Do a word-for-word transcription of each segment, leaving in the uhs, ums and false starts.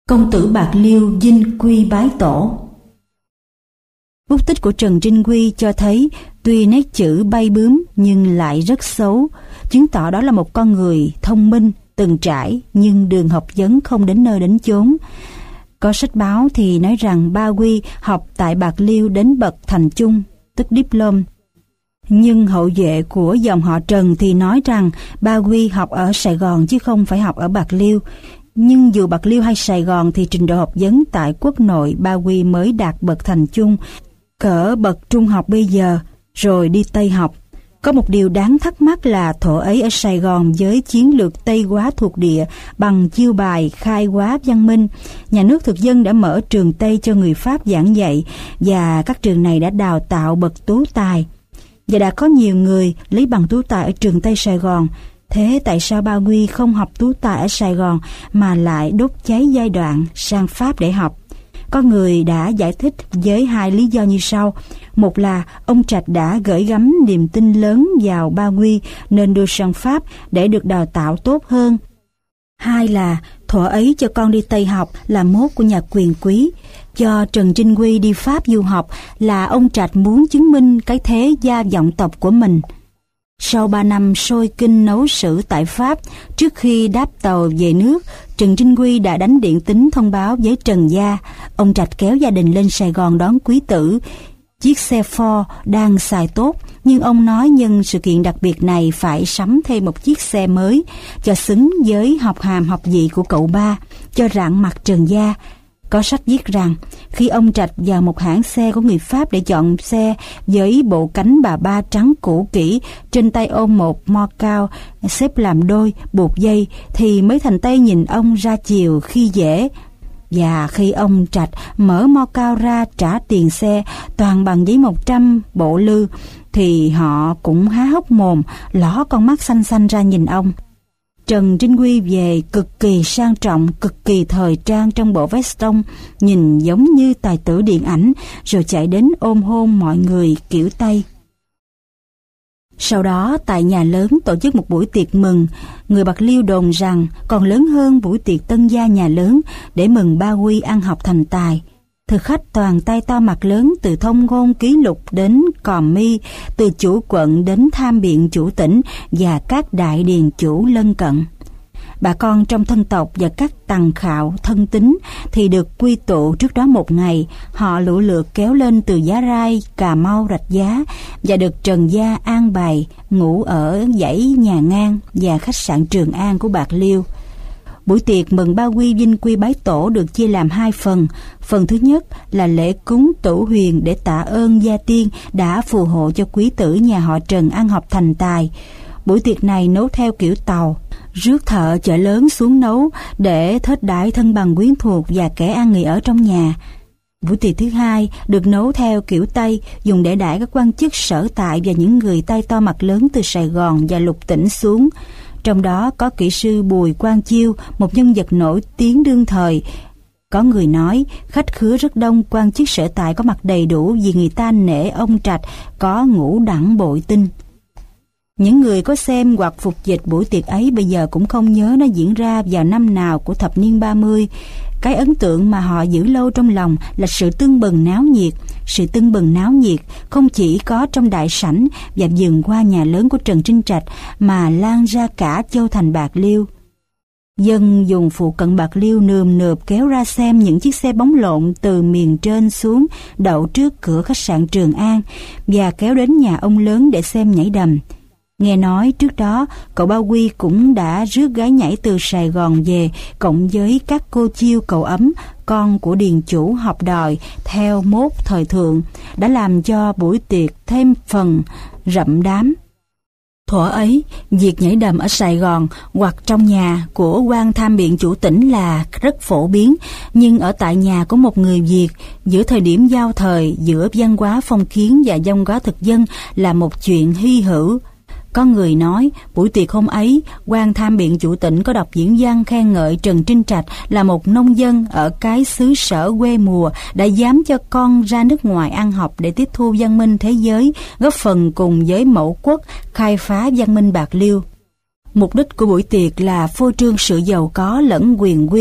Công tử Bạc Liêu dinh quy bái tổ. Bút tích của Trần Trinh Quy cho thấy tuy nét chữ bay bướm nhưng lại rất xấu, chứng tỏ đó là một con người thông minh, từng trải nhưng đường học vấn không đến nơi đến chốn. Có sách báo thì nói rằng Ba Quy học tại Bạc Liêu đến bậc thành chung, tức diplom. Nhưng hậu duệ của dòng họ Trần thì nói rằng Ba Quy học ở Sài Gòn chứ không phải học ở Bạc Liêu. Nhưng dù Bạc Liêu hay Sài Gòn thì trình độ học vấn tại quốc nội Ba Quy mới đạt bậc thành chung, cỡ bậc trung học bây giờ, rồi đi Tây học. Có một điều đáng thắc mắc là thuở ấy ở Sài Gòn với chiến lược Tây hóa thuộc địa bằng chiêu bài khai hóa văn minh, nhà nước thực dân đã mở trường Tây cho người Pháp giảng dạy và các trường này đã đào tạo bậc tú tài. Và đã có nhiều người lấy bằng tú tài ở trường Tây Sài Gòn. Thế tại sao Ba Quy không học tú tài ở Sài Gòn mà lại đốt cháy giai đoạn sang Pháp để học? Có người đã giải thích với hai lý do như sau. Một là ông Trạch đã gửi gắm niềm tin lớn vào Ba Quy nên đưa sang Pháp để được đào tạo tốt hơn. Hai là thuở ấy cho con đi Tây học là mốt của nhà quyền quý. Cho Trần Trinh Quy đi Pháp du học là ông Trạch muốn chứng minh cái thế gia vọng tộc của mình. Sau ba năm sôi kinh nấu sử tại Pháp, trước khi đáp tàu về nước, Trần Trinh Quy đã đánh điện tín thông báo với Trần gia. Ông Trạch kéo gia đình lên Sài Gòn đón quý tử. Chiếc xe Ford đang xài tốt, nhưng ông nói nhân sự kiện đặc biệt này phải sắm thêm một chiếc xe mới, cho xứng với học hàm học vị của cậu ba, cho rạng mặt Trần gia. Có sách viết rằng, khi ông Trạch vào một hãng xe của người Pháp để chọn xe với bộ cánh bà ba trắng cũ kỹ, trên tay ôm một mo cao, xếp làm đôi, buộc dây, thì mấy thành Tây nhìn ông ra chiều khi dễ. Và khi ông Trạch mở mo cao ra trả tiền xe toàn bằng giấy một trăm bộ lư, thì họ cũng há hốc mồm, ló con mắt xanh xanh ra nhìn ông. Trần Trinh Quy về cực kỳ sang trọng, cực kỳ thời trang trong bộ veston, nhìn giống như tài tử điện ảnh, rồi chạy đến ôm hôn mọi người kiểu Tây. Sau đó tại nhà lớn tổ chức một buổi tiệc mừng, người Bạc Liêu đồn rằng còn lớn hơn buổi tiệc tân gia nhà lớn để mừng Ba Quy ăn học thành tài. Thực khách toàn tay to mặt lớn, từ thông ngôn ký lục đến còm mi, từ chủ quận đến tham biện chủ tỉnh và các đại điền chủ lân cận. Bà con trong thân tộc và các tằng khạo thân tín thì được quy tụ trước đó một ngày. Họ lũ lượt kéo lên từ Giá Rai, Cà Mau, Rạch Giá và được Trần gia an bài ngủ ở dãy nhà ngang và khách sạn Trường An của Bạc Liêu. Buổi tiệc mừng Ba Quy vinh quy bái tổ được chia làm hai phần. Phần thứ nhất là lễ cúng Tổ Huyền để tạ ơn gia tiên đã phù hộ cho quý tử nhà họ Trần ăn học thành tài. Buổi tiệc này nấu theo kiểu Tàu, rước thợ chợ lớn xuống nấu để thết đãi thân bằng quyến thuộc và kẻ ăn nghỉ ở trong nhà. Buổi tiệc thứ hai được nấu theo kiểu Tây, dùng để đãi các quan chức sở tại và những người tay to mặt lớn từ Sài Gòn và lục tỉnh xuống. Trong đó có kỹ sư Bùi Quang Chiêu, một nhân vật nổi tiếng đương thời. Có người nói khách khứa rất đông, quan chức sở tại có mặt đầy đủ vì người ta nể ông Trạch có ngũ đẳng bội tinh. Những người có xem hoặc phục dịch buổi tiệc ấy bây giờ cũng không nhớ nó diễn ra vào năm nào của thập niên ba mươi. Cái ấn tượng mà họ giữ lâu trong lòng là sự tưng bừng náo nhiệt. Sự tưng bừng náo nhiệt không chỉ có trong đại sảnh và vườn hoa nhà lớn của Trần Trinh Trạch mà lan ra cả châu thành Bạc Liêu. Dân dùng phụ cận Bạc Liêu nườm nượp kéo ra xem những chiếc xe bóng lộn từ miền trên xuống đậu trước cửa khách sạn Trường An và kéo đến nhà ông lớn để xem nhảy đầm. Nghe nói trước đó cậu Ba Quy cũng đã rước gái nhảy từ Sài Gòn về, cộng với các cô chiêu cậu Ấm, con của điền chủ học đòi theo mốt thời thượng, đã làm cho buổi tiệc thêm phần rậm đám. Thuở ấy, việc nhảy đầm ở Sài Gòn hoặc trong nhà của quan tham biện chủ tỉnh là rất phổ biến, nhưng ở tại nhà của một người Việt, giữa thời điểm giao thời giữa văn hóa phong kiến và văn hóa thực dân là một chuyện hy hữu. Có người nói, buổi tiệc hôm ấy, quan tham biện chủ tỉnh có đọc diễn văn khen ngợi Trần Trinh Trạch là một nông dân ở cái xứ sở quê mùa đã dám cho con ra nước ngoài ăn học để tiếp thu văn minh thế giới, góp phần cùng với mẫu quốc khai phá văn minh Bạc Liêu. Mục đích của buổi tiệc là phô trương sự giàu có lẫn quyền quy.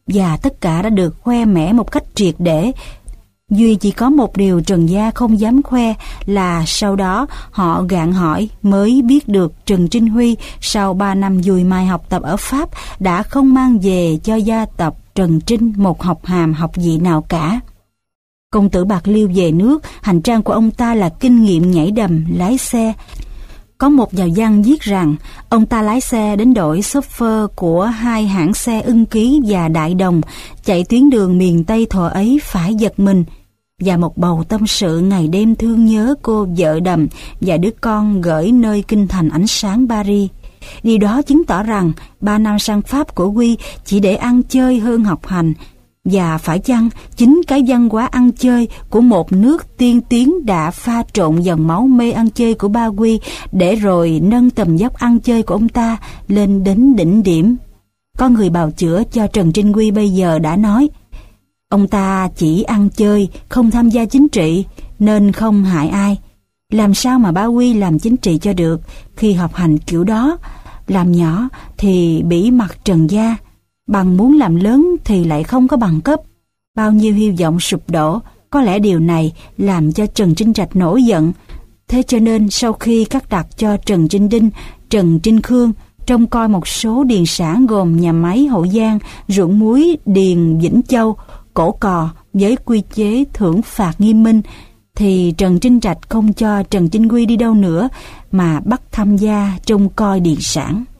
và tất cả đã được khoe mẽ một cách triệt để. Duy chỉ có một điều Trần Gia không dám khoe là sau đó họ gạn hỏi mới biết được Trần Trinh Huy sau ba năm dùi mài học tập ở Pháp đã không mang về cho gia tộc Trần Trinh một học hàm học vị nào cả. Công tử Bạc Liêu về nước, hành trang của ông ta là kinh nghiệm nhảy đầm, lái xe. Có một nhà văn viết rằng ông ta lái xe đến đội chauffeur của hai hãng xe Ưng Ký và Đại Đồng chạy tuyến đường miền Tây thuở ấy phải giật mình, và một bầu tâm sự ngày đêm thương nhớ cô vợ đầm và đứa con gửi nơi kinh thành ánh sáng Paris. Điều đó chứng tỏ rằng ba năm sang Pháp của Huy chỉ để ăn chơi hơn học hành, và phải chăng chính cái văn hóa ăn chơi của một nước tiên tiến đã pha trộn dòng máu mê ăn chơi của ba Huy để rồi nâng tầm dốc ăn chơi của ông ta lên đến đỉnh điểm. Có người bào chữa cho Trần Trinh Huy bây giờ đã nói, ông ta chỉ ăn chơi, không tham gia chính trị, nên không hại ai. Làm sao mà ba Huy làm chính trị cho được khi học hành kiểu đó? Làm nhỏ thì bỉ mặt Trần gia, bằng muốn làm lớn thì lại không có bằng cấp. Bao nhiêu hy vọng sụp đổ, có lẽ điều này làm cho Trần Trinh Trạch nổi giận. Thế cho nên sau khi cắt đặt cho Trần Trinh Đinh, Trần Trinh Khương trông coi một số điền sản gồm nhà máy Hậu Giang, ruộng muối điền Vĩnh Châu, cổ cò với quy chế thưởng phạt nghiêm minh, thì Trần Trinh Trạch không cho Trần Trinh Huy đi đâu nữa mà bắt tham gia trông coi điền sản.